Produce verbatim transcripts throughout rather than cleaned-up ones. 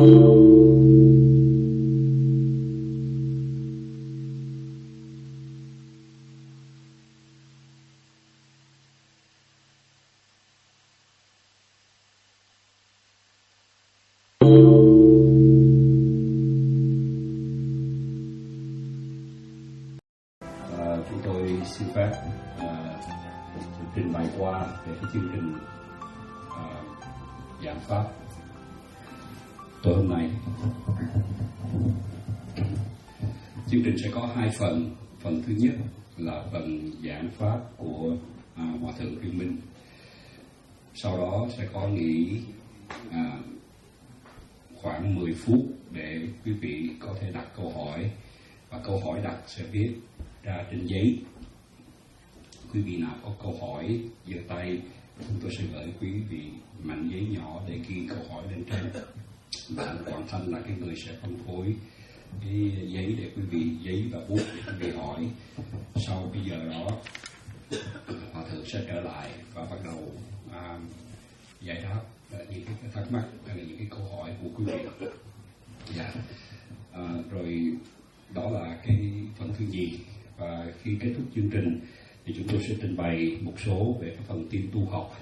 Chúng tôi xin phép uh, trình bày qua về cái chương trình uh, giảng pháp tối hôm nay. Chương trình sẽ có hai phần. Phần thứ nhất là phần giảng pháp của uh, Hòa Thượng Viên Minh. Sau đó sẽ có nghỉ uh, khoảng mười phút để quý vị có thể đặt câu hỏi, và câu hỏi đặt sẽ viết ra trên giấy. Quý vị nào có câu hỏi giơ tay, chúng tôi sẽ gửi quý vị mảnh giấy nhỏ để ghi câu hỏi lên trên. Và anh Quảng Thanh là cái người sẽ phân phối cái giấy để quý vị, giấy và bút để quý vị hỏi. Sau bây giờ đó, Hòa Thượng sẽ trở lại và bắt đầu à, giải đáp những cái thắc mắc hay là những cái câu hỏi của quý vị. Dạ. À, rồi đó là cái phần thứ nhì. Và khi kết thúc chương trình thì chúng tôi sẽ trình bày một số về cái phần tin tu học.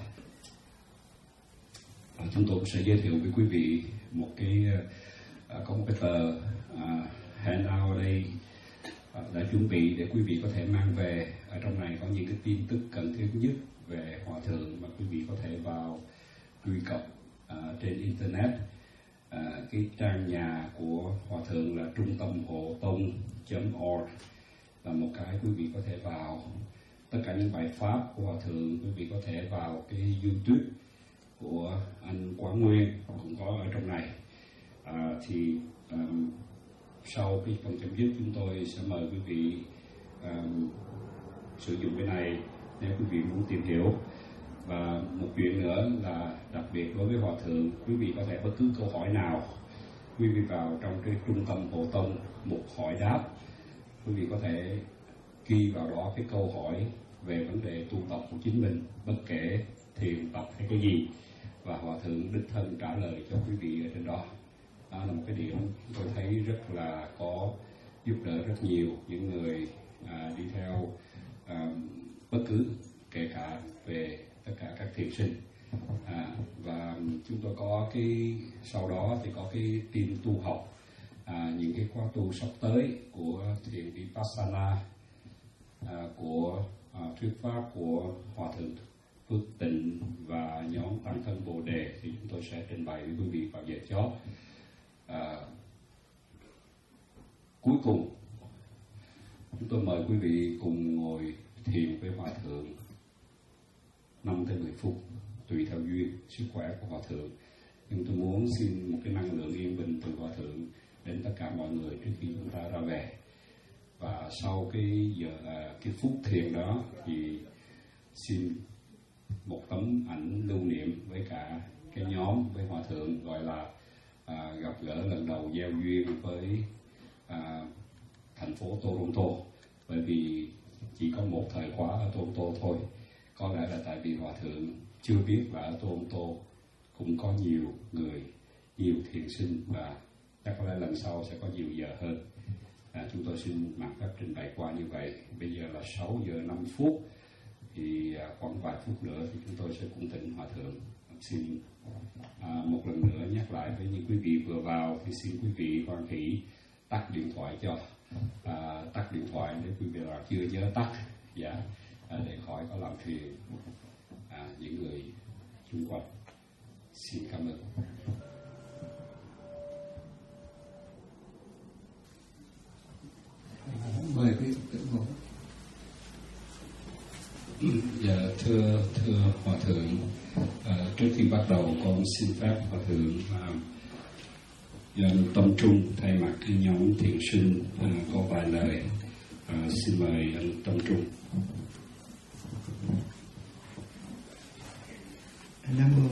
À, chúng tôi sẽ giới thiệu với quý vị một cái uh, có một cái tờ uh, handout ở đây uh, đã chuẩn bị để quý vị có thể mang về. Ở trong này có những cái tin tức cần thiết nhất về Hòa Thượng mà quý vị có thể vào truy cập uh, trên internet. Uh, cái trang nhà của Hòa Thượng là trung tâm hộ tông chấm org, là một cái quý vị có thể vào. Tất cả những bài pháp của Hòa Thượng quý vị có thể vào cái YouTube của anh Quán Nguyên cũng có ở trong này. À, thì um, sau cái phần chấm dứt chúng tôi sẽ mời quý vị um, sử dụng cái này nếu quý vị muốn tìm hiểu. Và một chuyện nữa là đặc biệt đối với Hòa Thượng, quý vị có thể bất cứ câu hỏi nào quý vị vào trong cái trung tâm hộ tông mục hỏi đáp, quý vị có thể ghi vào đó cái câu hỏi về vấn đề tu tập của chính mình, bất kể thiền tập hay cái gì, và Hòa Thượng đích thân trả lời cho quý vị ở trên đó. Đó là một cái điểm tôi thấy rất là có giúp đỡ rất nhiều những người à, đi theo à, bất cứ, kể cả về tất cả các thiền sinh. À, và chúng tôi có cái sau đó thì có cái tin tu học, à, những cái khóa tu sắp tới của thiền Vipassana, à, của à, thuyết pháp của Hòa Thượng Phước Tịnh và nhóm Tăng Thân Bồ Đề, thì chúng tôi sẽ trình bày với quý vị vào giờ chót. À, cuối cùng chúng tôi mời quý vị cùng ngồi thiền với Hòa Thượng năm tới mười phút, tùy theo duyên sức khỏe của Hòa Thượng. Nhưng tôi muốn xin một cái năng lượng yên bình từ Hòa Thượng đến tất cả mọi người trước khi chúng ta ra về. Và sau cái giờ cái phút thiền đó thì xin một tấm ảnh lưu niệm với cả cái nhóm, với Hòa Thượng, gọi là à, gặp gỡ lần đầu gieo duyên với à, thành phố Toronto. Bởi vì chỉ có một thời khóa ở Toronto thôi. Có lẽ là tại vì Hòa Thượng chưa biết là ở Toronto cũng có nhiều người, nhiều thiền sinh, và chắc có lẽ lần sau sẽ có nhiều giờ hơn. À, chúng tôi xin mặc phép trình bày qua như vậy. Bây giờ là sáu giờ năm phút, thì à, khoảng vài phút nữa thì chúng tôi sẽ cung thỉnh Hòa Thượng. Xin à, một lần nữa nhắc lại với những quý vị vừa vào thì xin quý vị hoan hỷ tắt điện thoại cho. À, tắt điện thoại nếu quý vị là chưa nhớ tắt, dạ, à, để khỏi có làm phiền à, những người xung quanh. Xin cảm ơn. Mời quý vị ngồi. Dạ, thưa thưa Hòa Thượng, à, trước khi bắt đầu con xin phép Hòa Thượng à, dân tâm trung thay mặt cái nhóm thiền sinh à, có vài lời. À, xin mời anh Tâm Trung. Nam mô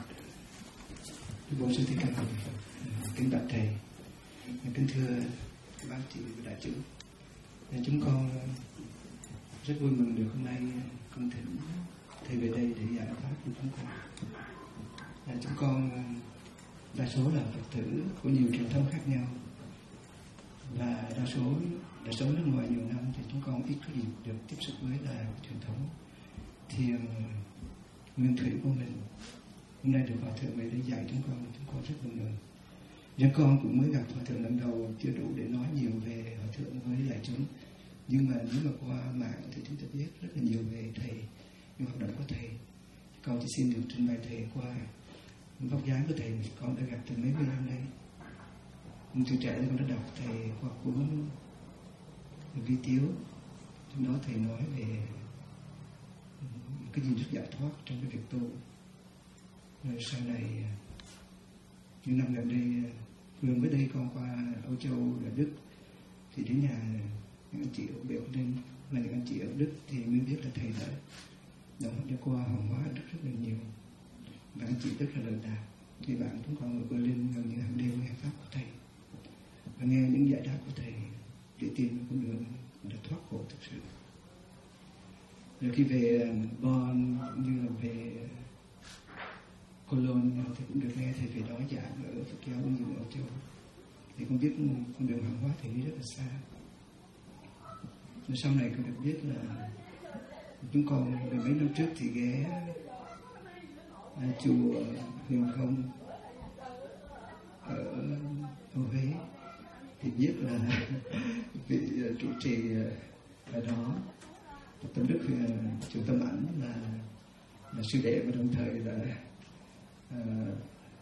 Bổn Sư Thích Ca Mâu Ni Phật. Kính bạch thầy, kính thưa các bác chị và đại chúng, chúng con rất vui mừng được hôm nay con thỉnh thầy về đây để giải pháp cho chúng con. Chúng con đa số là Phật tử của nhiều truyền thống khác nhau, và đa số đã sống nước ngoài nhiều năm thì chúng con ít có dịp được tiếp xúc với là truyền thống thiền nguyên thủy của mình. Hôm nay được Hòa Thượng về để dạy chúng con, chúng con rất mừng mừng. Riêng con cũng mới gặp Hòa Thượng lần đầu, chưa đủ để nói nhiều về Hòa Thượng với đại chúng. Nhưng mà nếu mà qua mạng thì chúng ta biết rất là nhiều về thầy, những hoạt động của thầy. Con chỉ xin được trình bày thầy qua vóc dáng của thầy, con đã gặp từ mấy mươi năm nay. Từ trẻ con đã đọc thầy qua cuốn ghi tiếu, trong đó thầy nói về cái gì rất giải thoát trong cái việc tu. Rồi sau này những năm gần đây, vừa mới đây con qua Âu Châu ở Đức thì đến nhà những anh chị ở biểu nên là những anh chị ở Đức thì mới biết là thầy đã đã, đã qua hoàng hóa ở Đức rất là nhiều, và anh chị rất là lợi đạt. Thì bạn chúng con ở Berlin gần như hàng đêm nghe pháp của thầy và nghe những giải đáp của thầy để tìm con đường để thoát khổ thực sự. Rồi khi về Bonn như là về Cologne thì cũng được nghe thầy về đó giảng ở Phật giáo cũng như ở Châu, thì con biết con đường hàng hóa thầy đi rất là xa. Rồi sau này con được biết là chúng con từ mấy năm trước thì ghé chùa Huyền Không ở, ở Huế, thì biết là vị trụ trì ở đó Tâm Đức Chùa Tâm Ảnh là, là sư đệ và đồng thời là uh,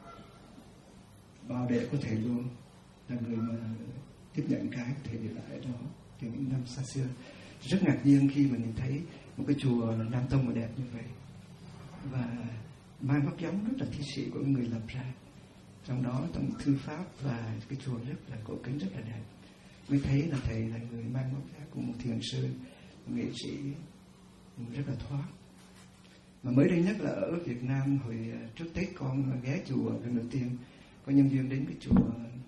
bao đệ của thầy luôn, là người mà tiếp nhận cái thầy để lại ở đó từ những năm xa xưa. Rất ngạc nhiên khi mà nhìn thấy một cái chùa Nam Tông mà đẹp như vậy, và mang vóc dáng rất là thi sĩ của người lập ra, trong đó trong thư pháp và cái chùa rất là cổ kính, rất là đẹp. Mới thấy là thầy là người mang vóc dáng của một thiền sư, một nghệ sĩ rất là thoát. Mà mới đây nhất là ở Việt Nam, hồi trước Tết con ghé chùa lần đầu tiên, có nhân viên đến cái chùa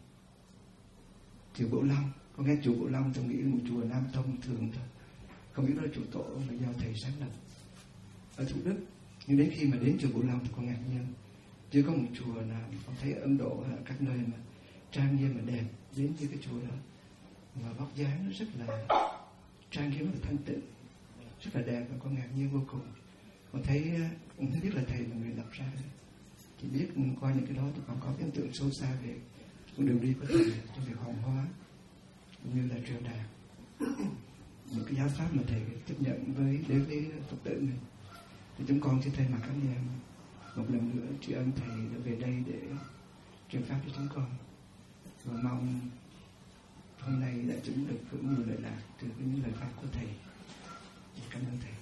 chùa Bửu Long. Con nghe chùa Bửu Long tôi nghĩ là một chùa Nam Tông thường thôi, không biết đó là chùa tổ là do thầy sáng lập ở Thủ Đức. Nhưng đến khi mà đến chùa Bửu Long thì con ngạc nhiên, chưa có một chùa nào con thấy ở Ấn Độ hay ở các nơi mà trang nghiêm mà đẹp đến như cái chùa đó, và vóc dáng nó rất là trang nghiêm, rất là thanh tịnh, rất là đẹp, và con ngạc nhiên vô cùng. Con thấy con thấy biết là thầy là người lập ra, chỉ biết qua những cái đó thì con có cái ấn tượng sâu xa về con đường đi của thầy trong việc hoàng hóa cũng như là truyền đạt những cái giáo pháp mà thầy tiếp nhận với đối với Phật tử mình. Thì chúng con xin thay mặt các anh em một lần nữa tri ân thầy đã về đây để truyền pháp cho chúng con, và mong hôm nay đại chúng được hưởng nhiều lợi lạc từ những lời pháp của thầy. Cảm ơn thầy.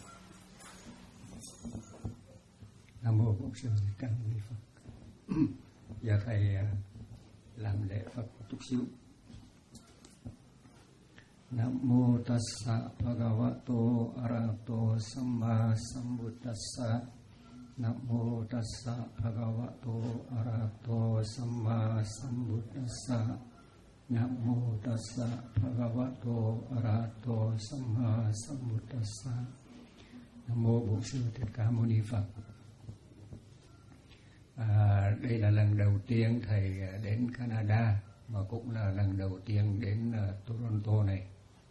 Nam mô Bổn Sư Thích Ca Mâu Ni Phật. Giờ thầy làm lễ Phật chút xíu. Nam mô Tassa Bhagavato Arahato Samma Sambuddhassa. Nam mô Tassa Bhagavato Arahato Samma Sambuddhassa. Nam mô Tassa Bhagavato Arahato Samma Sambuddhassa. Nam mô Bổn Sư Thích Ca Mâu Ni Phật. À, đây là lần đầu tiên thầy đến Canada, mà cũng là lần đầu tiên đến uh, Toronto này.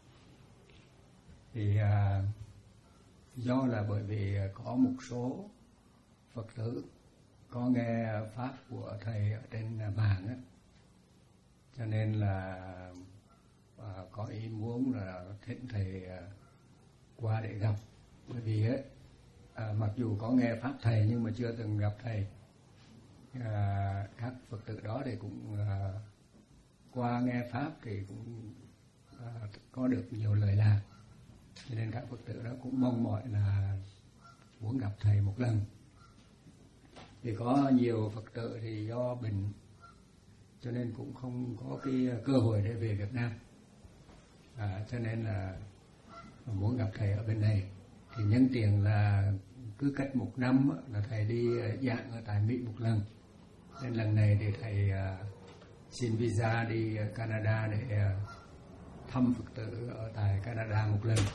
Thì uh, do là bởi vì có một số Phật tử có nghe pháp của thầy ở trên mạng á, cho nên là uh, có ý muốn là thỉnh thầy uh, qua để gặp. Bởi vì ấy, à, mặc dù có nghe pháp thầy nhưng mà chưa từng gặp thầy. À, các Phật tử đó thì cũng à, qua nghe pháp thì cũng à, có được nhiều lời lạc, cho nên các Phật tử đó cũng mong mỏi là muốn gặp thầy một lần. Thì có nhiều Phật tử thì do bệnh cho nên cũng không có cái cơ hội để về Việt Nam, à, cho nên là muốn gặp thầy ở bên này. Thì nhân tiền là cứ cách một năm là thầy đi giảng ở tại Mỹ một lần, nên lần này thì thầy uh, xin visa đi Canada để uh, thăm Phật tử ở tại Canada một lần.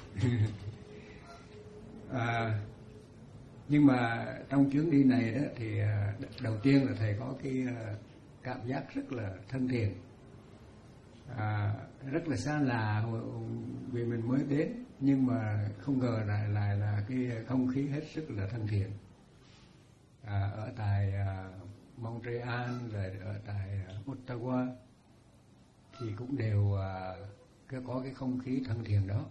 à, nhưng mà trong chuyến đi này đó thì uh, đầu tiên là thầy có cái uh, cảm giác rất là thân thiện, à, rất là xa lạ vì mình mới đến, nhưng mà không ngờ lại lại là cái không khí hết sức là thân thiện. À, ở tại à, Montreal rồi ở tại à, Ottawa thì cũng đều à, có cái không khí thân thiện đó.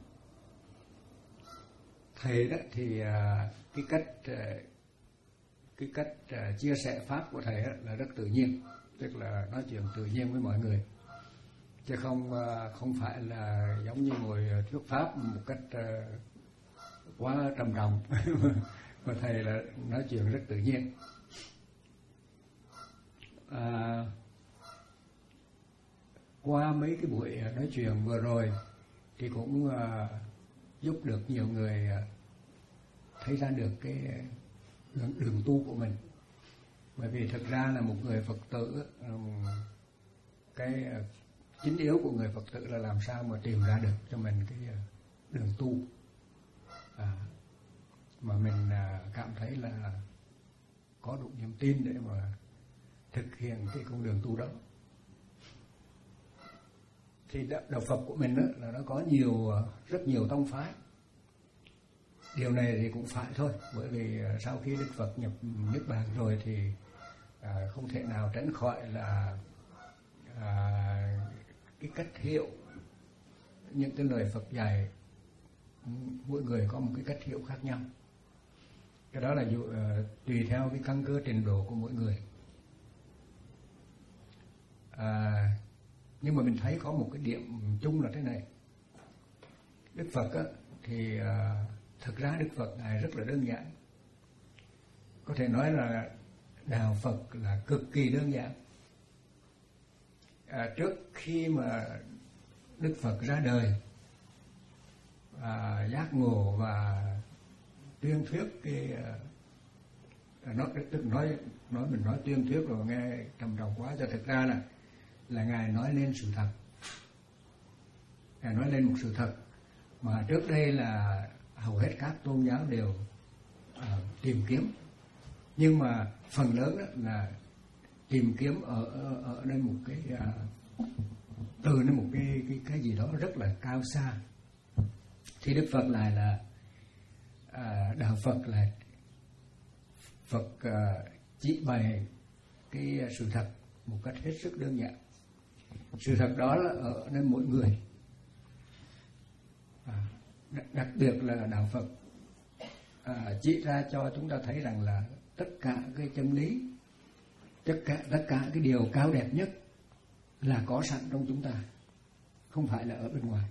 Thầy đó thì à, cái cách à, cái cách à, chia sẻ pháp của thầy đó là rất tự nhiên, tức là nói chuyện tự nhiên với mọi người, chứ không à, không phải là giống như ngồi thuyết pháp một cách à, quá trầm trọng. Mà thầy là nói chuyện rất tự nhiên. À, qua mấy cái buổi nói chuyện vừa rồi thì cũng uh, giúp được nhiều người uh, thấy ra được cái đường, đường tu của mình. Bởi vì thực ra là một người Phật tử, um, cái uh, chính yếu của người Phật tử là làm sao mà tìm ra được cho mình cái uh, đường tu à, mà mình uh, cảm thấy là có đủ niềm tin để mà thực hiện cái con đường tu đó. Thì đạo Phật của mình đó, là nó có nhiều, rất nhiều tông phái. Điều này thì cũng phải thôi, bởi vì sau khi Đức Phật nhập Niết Bàn rồi thì à, không thể nào tránh khỏi là à, cái cách hiểu những cái lời Phật dạy. Mỗi người có một cái cách hiểu khác nhau. Cái đó là dụ, uh, tùy theo cái căn cơ trình độ của mỗi người. À, nhưng mà mình thấy có một cái điểm chung là thế này. Đức Phật á, thì à, thực ra Đức Phật Ngài rất là đơn giản. Có thể nói là đạo Phật là cực kỳ đơn giản. À, trước khi mà Đức Phật ra đời, à, giác ngộ và tuyên thuyết cái à, nói, nói nói mình nói tuyên thuyết rồi nghe trầm trọng quá, cho thực ra là là Ngài nói lên sự thật. Ngài nói lên một sự thật mà trước đây là hầu hết các tôn giáo đều à, tìm kiếm, nhưng mà phần lớn đó là tìm kiếm ở ở, ở nơi một cái à, từ nơi một cái cái cái gì đó rất là cao xa. Thì Đức Phật lại là à, đạo Phật là Phật à, chỉ bày cái sự thật một cách hết sức đơn giản. Sự thật đó là ở nơi mỗi người. À, đặc biệt là đạo Phật à, chỉ ra cho chúng ta thấy rằng là tất cả cái chân lý, tất cả tất cả cái điều cao đẹp nhất là có sẵn trong chúng ta, không phải là ở bên ngoài.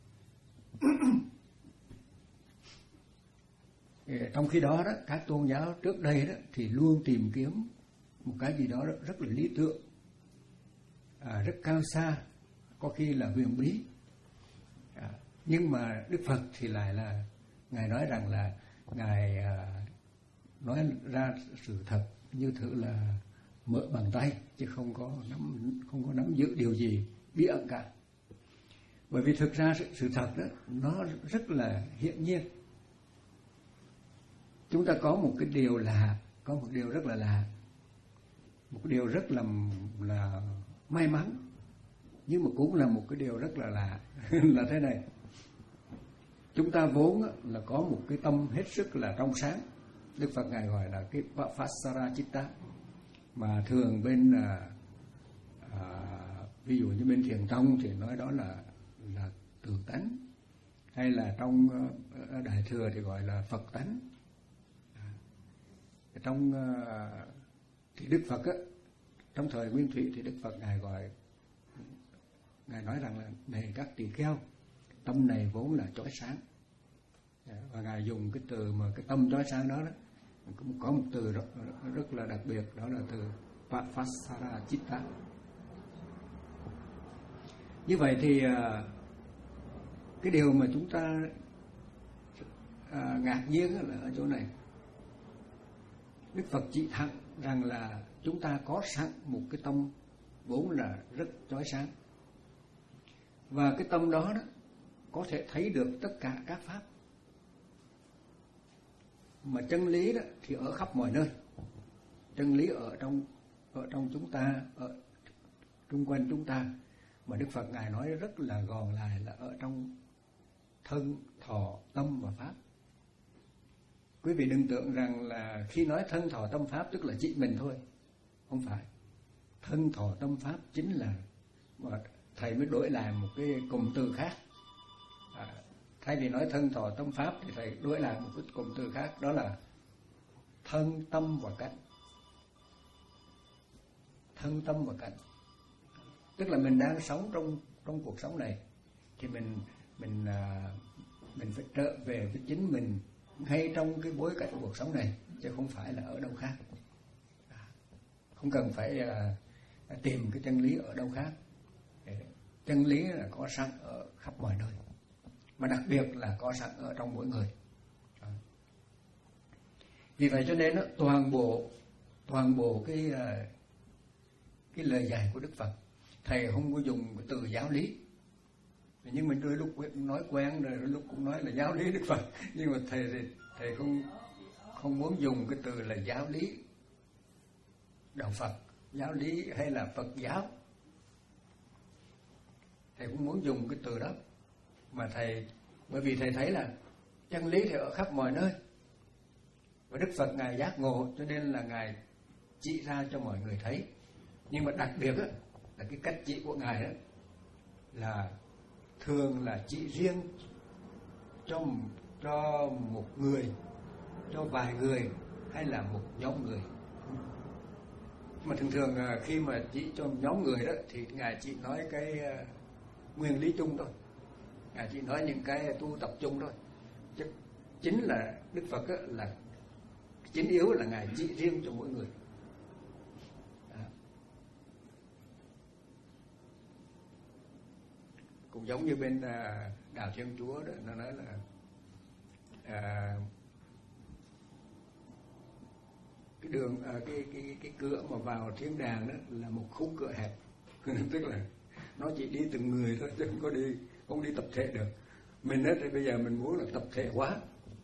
Trong khi đó, đó các tôn giáo trước đây đó thì luôn tìm kiếm một cái gì đó rất là lý tưởng, à, rất cao xa, có khi là huyền bí. À, nhưng mà Đức Phật thì lại là Ngài nói rằng là Ngài à, nói ra sự thật như thử là mở bàn tay, chứ không có nắm không có nắm giữ điều gì bí ẩn cả. Bởi vì thực ra sự, sự thật đó nó rất là hiển nhiên. Chúng ta có một cái điều lạ, có một điều rất là lạ, một cái điều rất là là may mắn, nhưng mà cũng là một cái điều rất là lạ. Là thế này, chúng ta vốn là có một cái tâm hết sức là trong sáng. Đức Phật Ngài gọi là cái Vasara Chitta, mà thường bên à, à, ví dụ như bên Thiền Tông thì nói đó là là từ tánh, hay là trong uh, Đại Thừa thì gọi là Phật tánh. À, trong uh, thì Đức Phật á, trong thời Nguyên Thủy thì Đức Phật Ngài gọi, Ngài nói rằng là này các tỳ kheo, tâm này vốn là chói sáng. Và Ngài dùng cái từ mà cái tâm chói sáng đó, đó cũng có một từ rất, rất là đặc biệt, đó là từ Vasara Chitta. Như vậy thì cái điều mà chúng ta ngạc nhiên là ở chỗ này, Đức Phật chỉ thẳng rằng là chúng ta có sẵn một cái tâm vốn là rất chói sáng, và cái tâm đó, đó có thể thấy được tất cả các pháp. Mà chân lý đó thì ở khắp mọi nơi. Chân lý ở trong ở trong chúng ta, ở xung quanh chúng ta, mà Đức Phật Ngài nói rất là gọn lại là ở trong thân, thọ, tâm và pháp. Quý vị đừng tưởng rằng là khi nói thân, thọ, tâm, pháp tức là chỉ mình thôi. Không phải. Thân, thọ, tâm, pháp chính là, mà thầy mới đổi lại một cái cụm từ khác. À, thay vì nói thân, thọ, tâm, pháp thì thầy đổi lại một cái cụm từ khác, đó là thân, tâm và cảnh. Thân, tâm và cảnh. Tức là mình đang sống trong trong cuộc sống này thì mình mình à, mình phải trở về với chính mình ngay trong cái bối cảnh của cuộc sống này, chứ không phải là ở đâu khác. À, không cần phải à, tìm cái chân lý ở đâu khác. Chân lý là có sẵn ở khắp mọi nơi, mà đặc biệt là có sẵn ở trong mỗi người. À. Vì vậy cho nên đó, toàn bộ toàn bộ cái cái lời dạy của Đức Phật, thầy không có dùng cái từ giáo lý, nhưng mình đôi lúc nói quen rồi, đôi lúc cũng nói là giáo lý Đức Phật, nhưng mà thầy thì thầy không không muốn dùng cái từ là giáo lý đạo Phật, giáo lý hay là Phật giáo. Thầy cũng muốn dùng cái từ đó, mà thầy bởi vì thầy thấy là chân lý thì ở khắp mọi nơi, và Đức Phật Ngài giác ngộ cho nên là Ngài chỉ ra cho mọi người thấy. Nhưng mà đặc biệt đó, là cái cách chỉ của Ngài đó là thường là chỉ riêng cho cho một người, cho vài người hay là một nhóm người. Mà thường thường khi mà chỉ cho nhóm người đó thì Ngài chỉ nói cái uh, nguyên lý chung thôi, Ngài chỉ nói những cái tu tập chung thôi. Chứ chính là Đức Phật đó, là chính yếu là Ngài chỉ riêng cho mỗi người. Đó. Cũng giống như bên uh, đạo Thiên Chúa đó, nó nói là uh, cái đường à, cái cái cái cửa mà vào thiên đàng đó là một khung cửa hẹp. Tức là nó chỉ đi từng người thôi, chứ không có đi không đi tập thể được. Mình đó thì bây giờ mình muốn là tập thể hóa,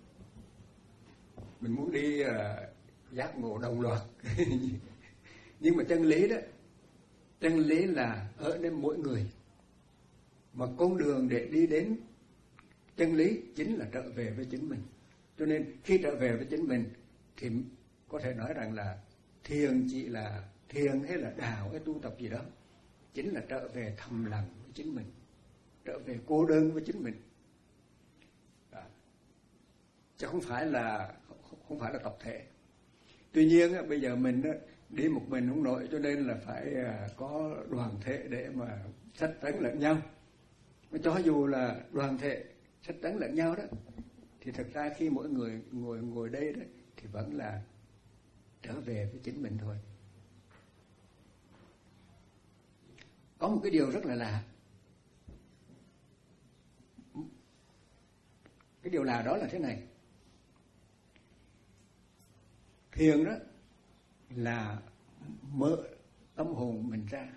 mình muốn đi uh, giác ngộ đồng loạt. Nhưng mà chân lý đó, chân lý là ở đến mỗi người, mà con đường để đi đến chân lý chính là trở về với chính mình. Cho nên khi trở về với chính mình thì có thể nói rằng là thiền chỉ là thiền hay là đạo hay tu tập gì đó, chính là trở về thầm lặng với chính mình, trở về cô đơn với chính mình. Đó. Chứ không phải là không phải là tập thể. Tuy nhiên bây giờ mình đi một mình không nổi, cho nên là phải có đoàn thể để mà sách tấn lẫn nhau. Cho dù là đoàn thể sách tấn lẫn nhau đó, thì thực ra khi mỗi người ngồi ngồi đây đó thì vẫn là trở về với chính mình thôi. Có một cái điều rất là lạ. Cái điều lạ đó là thế này. Thiền đó là mở tâm hồn mình ra,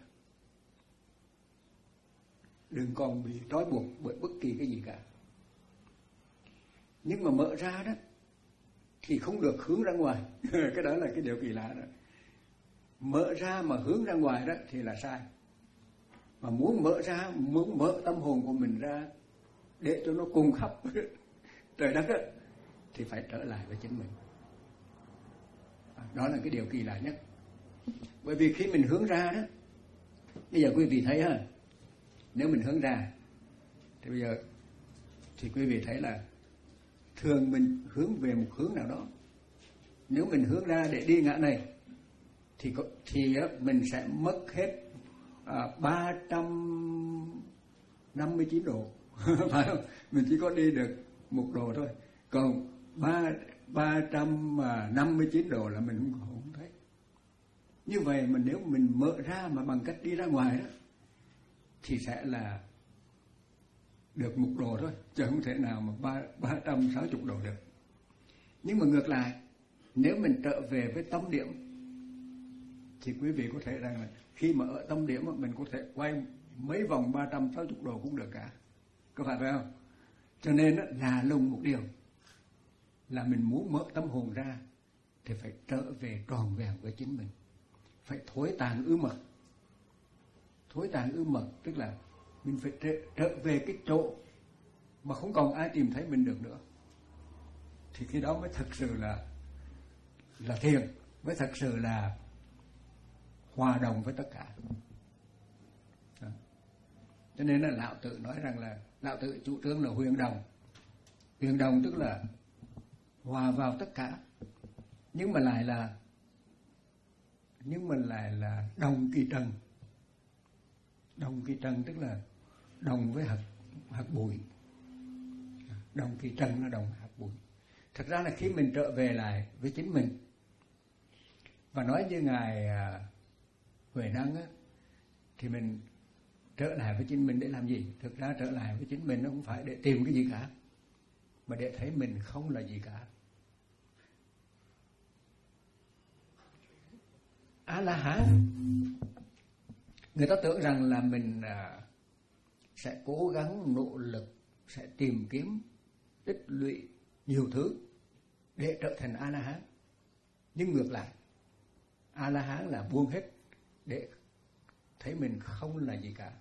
đừng còn bị trói buộc bởi bất kỳ cái gì cả. Nhưng mà mở ra đó thì không được hướng ra ngoài. Cái đó là cái điều kỳ lạ đó. Mở ra mà hướng ra ngoài đó thì là sai. Mà muốn mở ra, muốn mở tâm hồn của mình ra để cho nó cùng khắp trời đất đó, thì phải trở lại với chính mình. Đó là cái điều kỳ lạ nhất. Bởi vì khi mình hướng ra đó, bây giờ quý vị thấy ha, nếu mình hướng ra thì bây giờ thì quý vị thấy là thường mình hướng về một hướng nào đó. Nếu mình hướng ra để đi ngã này thì có, thì mình sẽ mất hết à, ba trăm năm mươi chín độ. Phải không? Mình chỉ có đi được một độ thôi. Còn ba trăm năm mươi chín độ là mình không, không thấy. Như vậy mà nếu mình mở ra mà bằng cách đi ra ngoài đó thì sẽ là được một độ thôi, chứ không thể nào mà ba trăm sáu mươi độ được. Nhưng mà ngược lại, nếu mình trở về với tâm điểm thì quý vị có thể rằng là khi mà ở tâm điểm mình có thể quay mấy vòng ba trăm sáu mươi độ cũng được cả. Có phải phải không? Cho nên là lùng một điều là mình muốn mở tâm hồn ra thì phải trở về tròn vẹn với chính mình, phải thối tàn ứ mật. thối tàn ư mật, tức là mình phải trở, trở về cái chỗ mà không còn ai tìm thấy mình được nữa, thì khi đó mới thực sự là là thiền, mới thật sự là hòa đồng với tất cả. Đó. Cho nên là Lão Tử nói rằng là Lão Tử chủ trương là huyền đồng. Huyền đồng tức là hòa vào tất cả, nhưng mà lại là nhưng mà lại là đồng kỳ trần. Đồng kỳ trần tức là đồng với hạt hạt bụi. Đồng kỳ trần là đồng hạt bụi. Thật ra là khi mình trở về lại với chính mình, và nói như ngài Huệ Năng á, thì mình trở lại với chính mình để làm gì? Thực ra trở lại với chính mình nó không phải để tìm cái gì cả, mà để thấy mình không là gì cả. A-la-hán, người ta tưởng rằng là mình sẽ cố gắng nỗ lực, sẽ tìm kiếm tích lũy nhiều thứ để trở thành A-la-hán. Nhưng ngược lại, A-la-hán là buông hết để thấy mình không là gì cả,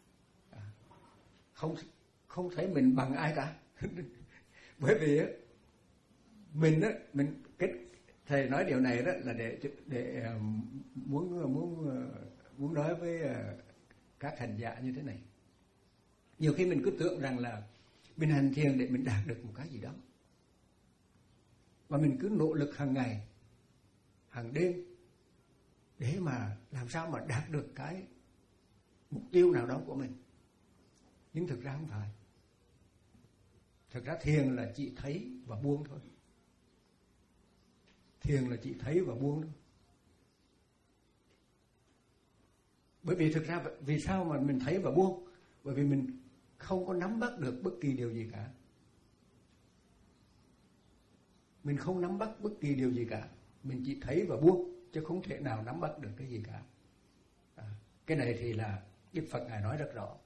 không không thấy mình bằng ai cả. Bởi vì mình á, mình kết thầy nói điều này đó là để để muốn muốn muốn nói với các hành giả như thế này. Nhiều khi mình cứ tưởng rằng là mình hành thiền để mình đạt được một cái gì đó, và mình cứ nỗ lực hàng ngày, hàng đêm để mà làm sao mà đạt được cái mục tiêu nào đó của mình. Nhưng thực ra không phải. Thực ra thiền là chỉ thấy và buông thôi. Thiền là chỉ thấy và buông thôi. Bởi vì thực ra vì sao mà mình thấy và buông? Bởi vì mình không có nắm bắt được bất kỳ điều gì cả. Mình không nắm bắt bất kỳ điều gì cả. Mình chỉ thấy và buông, chứ không thể nào nắm bắt được cái gì cả. À, cái này thì là Đức Phật Ngài nói rất rõ.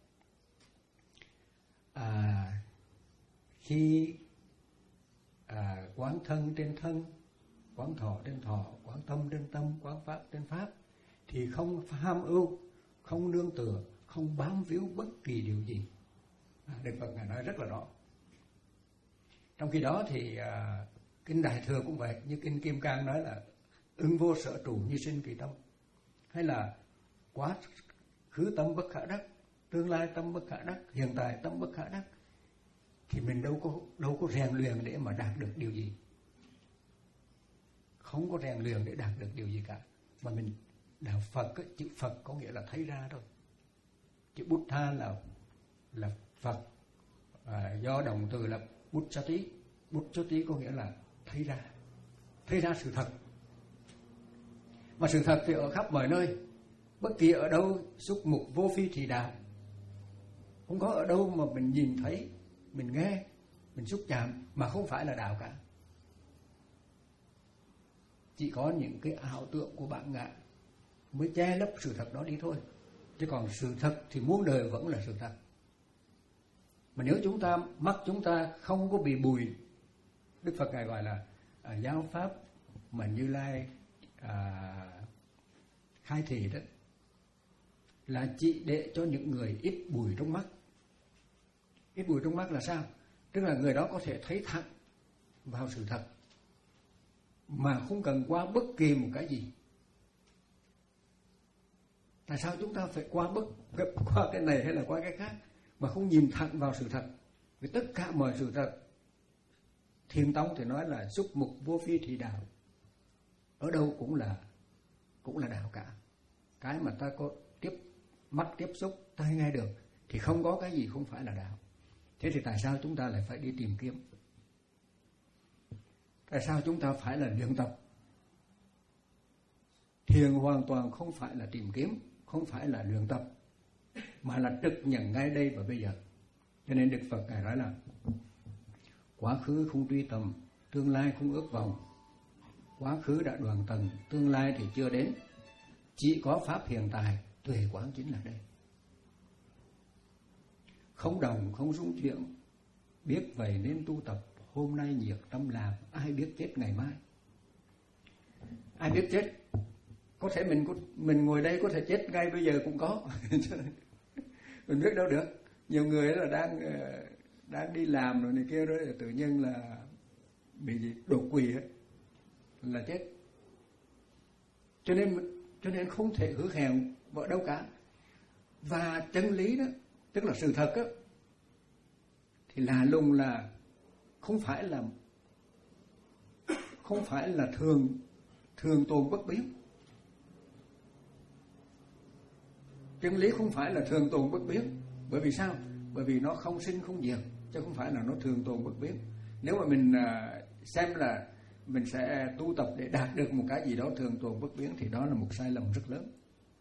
À, khi à, quán thân trên thân, quán thọ trên thọ, quán tâm trên tâm, quán pháp trên pháp, thì không ham ưu, không nương tựa, không bám víu bất kỳ điều gì. À, Đức Phật Ngài nói rất là rõ. Trong khi đó thì à, Kinh Đại Thừa cũng vậy, như Kinh Kim Cang nói là ưng vô sở trụ như sinh kỳ tâm, hay là quá khứ tâm bất khả đắc, tương lai tâm bất khả đắc, hiện tại tâm bất khả đắc, thì mình đâu có đâu có rèn luyện để mà đạt được điều gì, không có rèn luyện để đạt được điều gì cả, mà mình đạo Phật, chữ Phật có nghĩa là thấy ra thôi, chữ Buddha là là Phật, à, do động từ là Buddhati, Buddhati có nghĩa là thấy ra, thấy ra sự thật. Mà sự thật thì ở khắp mọi nơi, bất kỳ ở đâu xúc mục vô phi thì đạo, không có ở đâu mà mình nhìn thấy, mình nghe, mình xúc chạm mà không phải là đạo cả. Chỉ có những cái ảo tưởng của bản ngã mới che lấp sự thật đó đi thôi. Chứ còn sự thật thì muôn đời vẫn là sự thật. Mà nếu chúng ta, mắt chúng ta không có bị bùi, Đức Phật Ngài gọi là à, giáo pháp mà Như Lai à, khai thị đó, là chỉ để cho những người ít bùi trong mắt. Ít bùi trong mắt là sao? Tức là người đó có thể thấy thẳng vào sự thật mà không cần qua bất kỳ một cái gì. Tại sao chúng ta phải qua bất qua cái này hay là qua cái khác mà không nhìn thẳng vào sự thật? Vì tất cả mọi sự thật, Thiền tông thì nói là xúc mục vô phi thì đạo, ở đâu cũng là cũng là đạo cả. Cái mà ta có tiếp mắt tiếp xúc, tai nghe được thì không có cái gì không phải là đạo. Thế thì tại sao chúng ta lại phải đi tìm kiếm? Tại sao chúng ta phải là luyện tập? Thiền hoàn toàn không phải là tìm kiếm, không phải là luyện tập, mà là trực nhận ngay đây và bây giờ. Cho nên Đức Phật Ngài nói là quá khứ không truy tầm, tương lai không ước vọng. Quá khứ đã đoạn tầng, tương lai thì chưa đến. Chỉ có pháp hiện tại, tuệ quán chính là đây. Không đồng, không rung chuyển, biết vậy nên tu tập, hôm nay nhiệt tâm làm, ai biết chết ngày mai. Ai biết chết? Có thể mình mình ngồi đây có thể chết ngay bây giờ cũng có. Mình biết đâu được. Nhiều người là đang đang đi làm rồi này kia rồi tự nhiên là bị gì đột quỵ ấy, là chết. Cho nên cho nên không thể hứa hẹn vợ đâu cả. Và chân lý đó, tức là sự thật đó, thì lạ lùng là không phải là không phải là thường thường tồn bất biến. Chân lý không phải là thường tồn bất biến. Bởi vì sao? Bởi vì nó không sinh không diệt, chứ không phải là nó thường tồn bất biến. Nếu mà mình xem là mình sẽ tu tập để đạt được một cái gì đó thường tồn bất biến thì đó là một sai lầm rất lớn.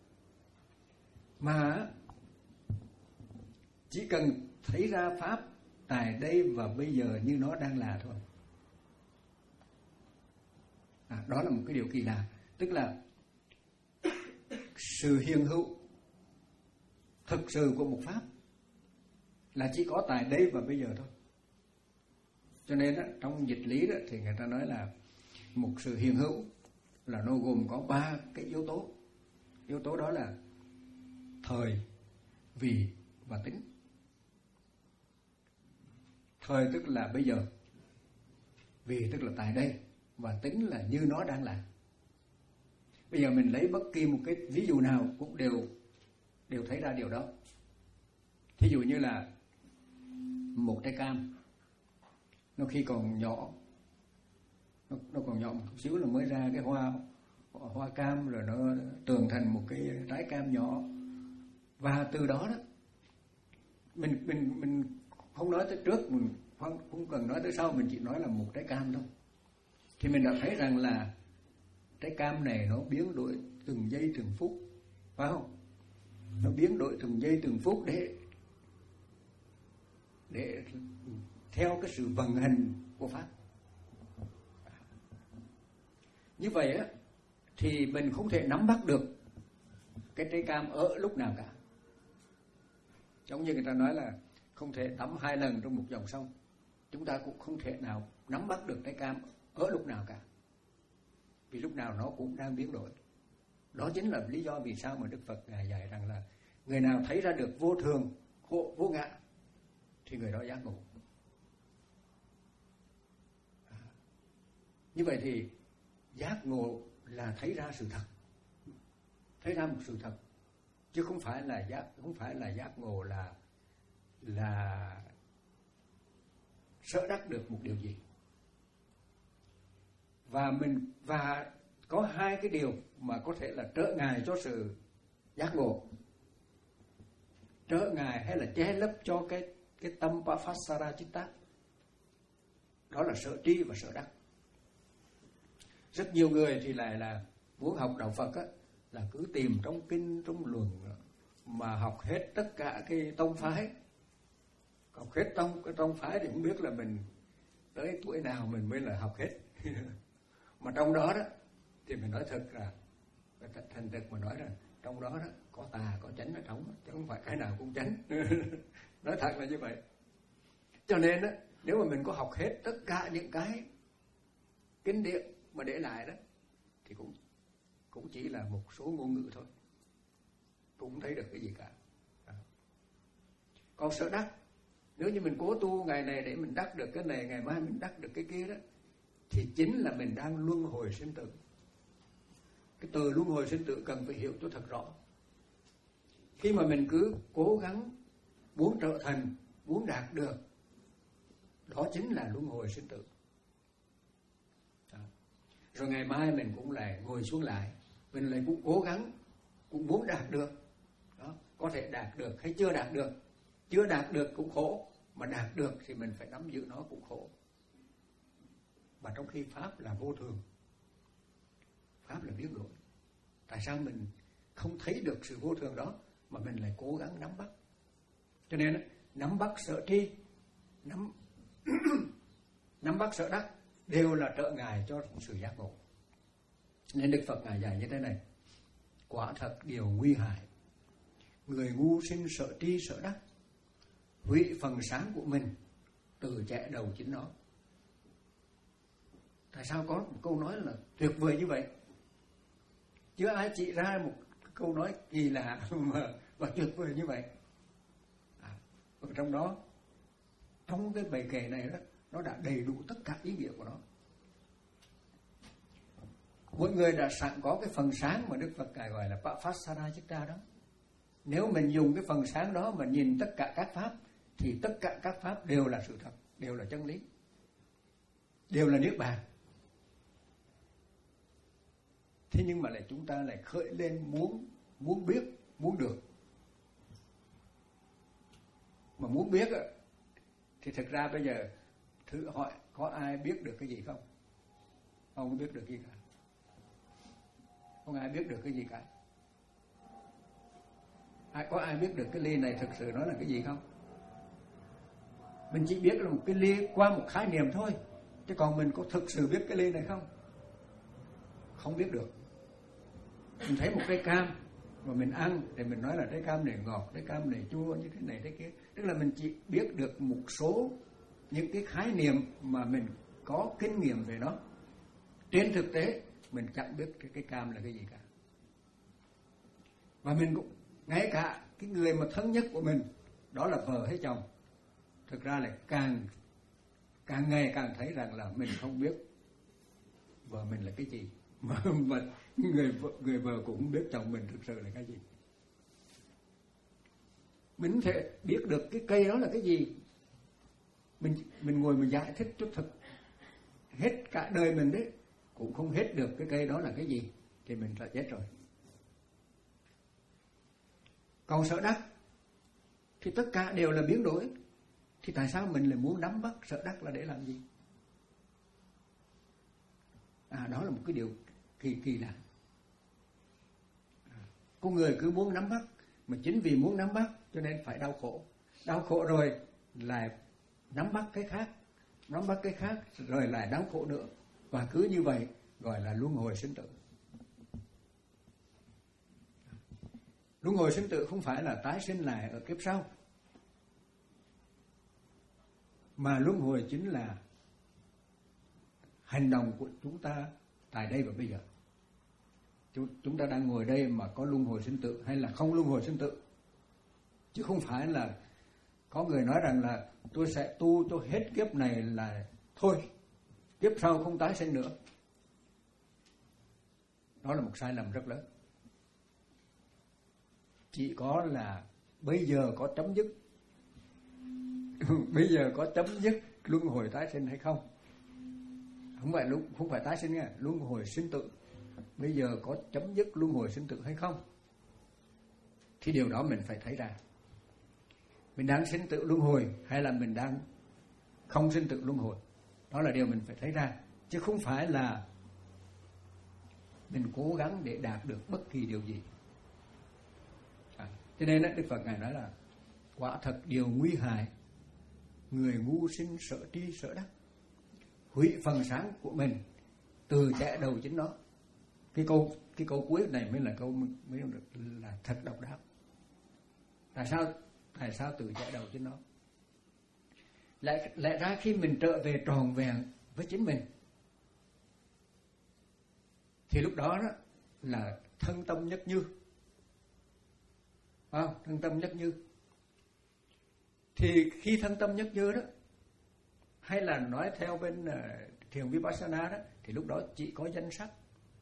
Mà chỉ cần thấy ra pháp tại đây và bây giờ như nó đang là thôi. À, đó là một cái điều kỳ lạ. Tức là sự hiện hữu thực sự của một pháp là chỉ có tại đây và bây giờ thôi. Cho nên đó, trong dịch lý đó, thì người ta nói là một sự hiện hữu là nó gồm có ba cái yếu tố. Yếu tố đó là thời, vị và tính. Thời tức là bây giờ, vị tức là tại đây, và tính là như nó đang là. Bây giờ mình lấy bất kỳ một cái ví dụ nào cũng đều đều thấy ra điều đó. Thí dụ như là một trái cam, nó khi còn nhỏ, nó, nó còn nhỏ một chút xíu là mới ra cái hoa hoa cam, rồi nó trưởng thành một cái trái cam nhỏ. Và từ đó đó mình mình mình không nói tới trước, mình không, không cần nói tới sau, mình chỉ nói là một trái cam thôi. Thì mình đã thấy rằng là trái cam này nó biến đổi từng giây từng phút, phải không? Nó biến đổi từng giây từng phút để để theo cái sự vận hành của pháp. Như vậy á thì mình không thể nắm bắt được cái trái cam ở lúc nào cả. Giống như người ta nói là không thể tắm hai lần trong một dòng sông, chúng ta cũng không thể nào nắm bắt được trái cam ở lúc nào cả, vì lúc nào nó cũng đang biến đổi. Đó chính là lý do vì sao mà Đức Phật Ngài dạy rằng là người nào thấy ra được vô thường, vô, vô ngã thì người đó giác ngộ. À, như vậy thì giác ngộ là thấy ra sự thật, thấy ra một sự thật, chứ không phải là giác không phải là giác ngộ là là sợ đắc được một điều gì. Và mình và có hai cái điều mà có thể là trở ngại cho sự giác ngộ, trở ngại hay là che lấp cho cái cái tâm Paphasara Chitta. Đó là sợ tri và sợ đắc. Rất nhiều người thì lại là muốn học đạo Phật á, là cứ tìm trong kinh, trong luận mà học hết tất cả cái tông phái, học hết tông cái tông phái thì không biết là mình tới tuổi nào mình mới là học hết. Mà trong đó đó thì mình nói thật là thành thực mà nói rằng trong đó đó có tà có chánh ở trong, chứ không phải cái nào cũng chánh. Nói thật là như vậy. Cho nên đó, nếu mà mình có học hết tất cả những cái kinh điển mà để lại đó thì cũng cũng chỉ là một số ngôn ngữ thôi, cũng không thấy được cái gì cả. À. Còn sợ đắc, nếu như mình cố tu ngày này để mình đắc được cái này, ngày mai mình đắc được cái kia đó, thì chính là mình đang luân hồi sinh tử. Cái từ luân hồi sinh tử cần phải hiểu cho thật rõ. Khi mà mình cứ cố gắng muốn trở thành, muốn đạt được, đó chính là luân hồi sinh tử. Đó. Rồi ngày mai mình cũng lại ngồi xuống lại, mình lại cũng cố gắng, cũng muốn đạt được. Đó. Có thể đạt được hay chưa đạt được. Chưa đạt được cũng khổ, mà đạt được thì mình phải nắm giữ nó cũng khổ. Và trong khi Pháp là vô thường, Pháp là biến đổi, tại sao mình không thấy được sự vô thường đó mà mình lại cố gắng nắm bắt? Cho nên nắm bắt sợ tri, nắm nắm bắt sợ đắc đều là trở ngại cho sự giác ngộ. Nên Đức Phật Ngài dạy như thế này: quả thật điều nguy hại, người ngu sinh sợ tri sợ đắc, hủy phần sáng của mình, từ chạy đầu chính nó. Tại sao có một câu nói là tuyệt vời như vậy? chưa ai chỉ ra một câu nói kỳ lạ mà, mà tuyệt vời như vậy. À, ở trong đó, trong cái bài kệ này đó, nó đã đầy đủ tất cả ý nghĩa của nó. Mỗi người đã sẵn có cái phần sáng mà Đức Phật gọi là Papasara Chitta đó. Nếu mình dùng cái phần sáng đó mà nhìn tất cả các pháp, thì tất cả các pháp đều là sự thật, đều là chân lý, đều là niết bàn. Thế nhưng mà lại chúng ta lại khởi lên muốn muốn biết, muốn được. Mà muốn biết thì thực ra bây giờ thử hỏi có ai biết được cái gì không? Không biết được gì cả. Không ai biết được cái gì cả. Ai có ai biết được cái ly này thực sự nó là cái gì không? Mình chỉ biết là một cái ly qua một khái niệm thôi, chứ còn mình có thực sự biết cái ly này không? Không biết được. Mình thấy một cây cam mà mình ăn thì mình nói là trái cam này ngọt, trái cam này chua, như thế này thế kia. Tức là mình chỉ biết được một số những cái khái niệm mà mình có kinh nghiệm về nó. Trên thực tế mình chẳng biết cái, cái cam là cái gì cả. Và mình cũng, ngay cả cái người mà thân nhất của mình, đó là vợ hay chồng, thực ra là càng càng ngày càng thấy rằng là mình không biết vợ mình là cái gì, mà, mà người vợ, người vợ cũng không biết chồng mình thực sự là cái gì. Mình không thể biết được cái cây đó là cái gì. Mình mình ngồi mình giải thích chút thật hết cả đời mình đấy, cũng không hết được cái cây đó là cái gì, thì mình là chết rồi. Còn sở đắc thì tất cả đều là biến đổi. Thì tại sao mình lại muốn nắm bắt sở đắc là để làm gì? À, đó là một cái điều kỳ kỳ lạ. À, con người cứ muốn nắm bắt, mà chính vì muốn nắm bắt cho nên phải đau khổ. Đau khổ rồi lại nắm bắt cái khác, nắm bắt cái khác rồi lại đau khổ nữa. Và cứ như vậy gọi là luân hồi sinh tử. Luân hồi sinh tử không phải là tái sinh lại ở kiếp sau, mà luân hồi chính là hành động của chúng ta tại đây và bây giờ. Chúng ta đang ngồi đây mà có luân hồi sinh tử hay là không luân hồi sinh tử. Chứ không phải là có người nói rằng là tôi sẽ tu cho hết kiếp này là thôi, kiếp sau không tái sinh nữa. Đó là một sai lầm rất lớn. Chỉ có là bây giờ có chấm dứt bây giờ có chấm dứt luân hồi tái sinh hay không. Không phải không phải tái sinh nha, luân hồi sinh tử. Bây giờ có chấm dứt luân hồi sinh tử hay không, thì điều đó mình phải thấy ra. Mình đang sinh tử luân hồi hay là mình đang không sinh tử luân hồi. Đó là điều mình phải thấy ra. Chứ không phải là mình cố gắng để đạt được bất kỳ điều gì. À, cho nên Đức Phật Ngài nói là quả thật điều nguy hại, người ngu sinh sợ tri sợ đắc, hủy phần sáng của mình, từ trẻ đầu chính nó. Cái câu cái câu cuối này mới là câu mới là thật độc đáo. Tại sao tại sao từ trẻ đầu chính nó? Lẽ lẽ ra khi mình trở về tròn vẹn với chính mình, thì lúc đó, đó là thân tâm nhất như. À, thân tâm nhất như. Thì khi thân tâm nhất như đó, hay là nói theo bên uh, thiền Vipassana đó, thì lúc đó chỉ có danh sắc.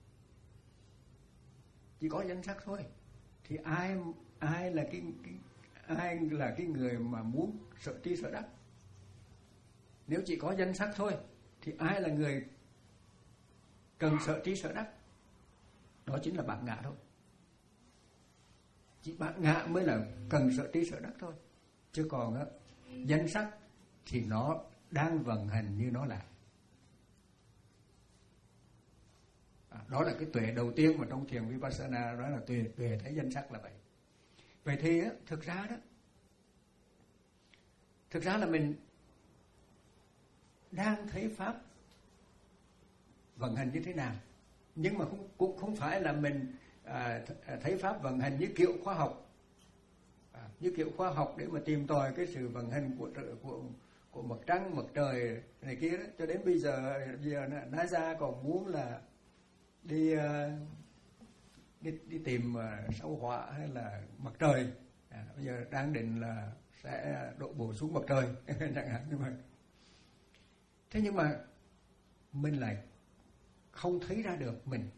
Chỉ có danh sắc thôi. Thì ai ai là cái, cái ai là cái người mà muốn sợ tri sợ đắc? Nếu chỉ có danh sắc thôi thì ai là người cần sợ tri sợ đắc? Đó chính là bản ngã thôi. Chỉ bản ngã mới là cần sợ tri sợ đắc thôi. Chứ còn á, danh sắc thì nó đang vận hành như nó là. À, đó là cái tuệ đầu tiên mà trong thiền Vipassana đó là tuệ tuệ thấy danh sắc là vậy. Vậy thì á, thực ra đó, thực ra là mình đang thấy pháp vận hành như thế nào, nhưng mà không, cũng không phải là mình à, thấy pháp vận hành như kiểu khoa học, à, như kiểu khoa học để mà tìm tòi cái sự vận hành của của của mặt trăng, mặt trời này kia đó. Cho đến bây giờ giờ NASA còn muốn là đi uh, đi, đi tìm uh, sao hỏa hay là mặt trời, à, bây giờ đang định là sẽ đổ bộ xuống mặt trời chẳng hạn như vậy. Thế nhưng mà mình lại không thấy ra được mình,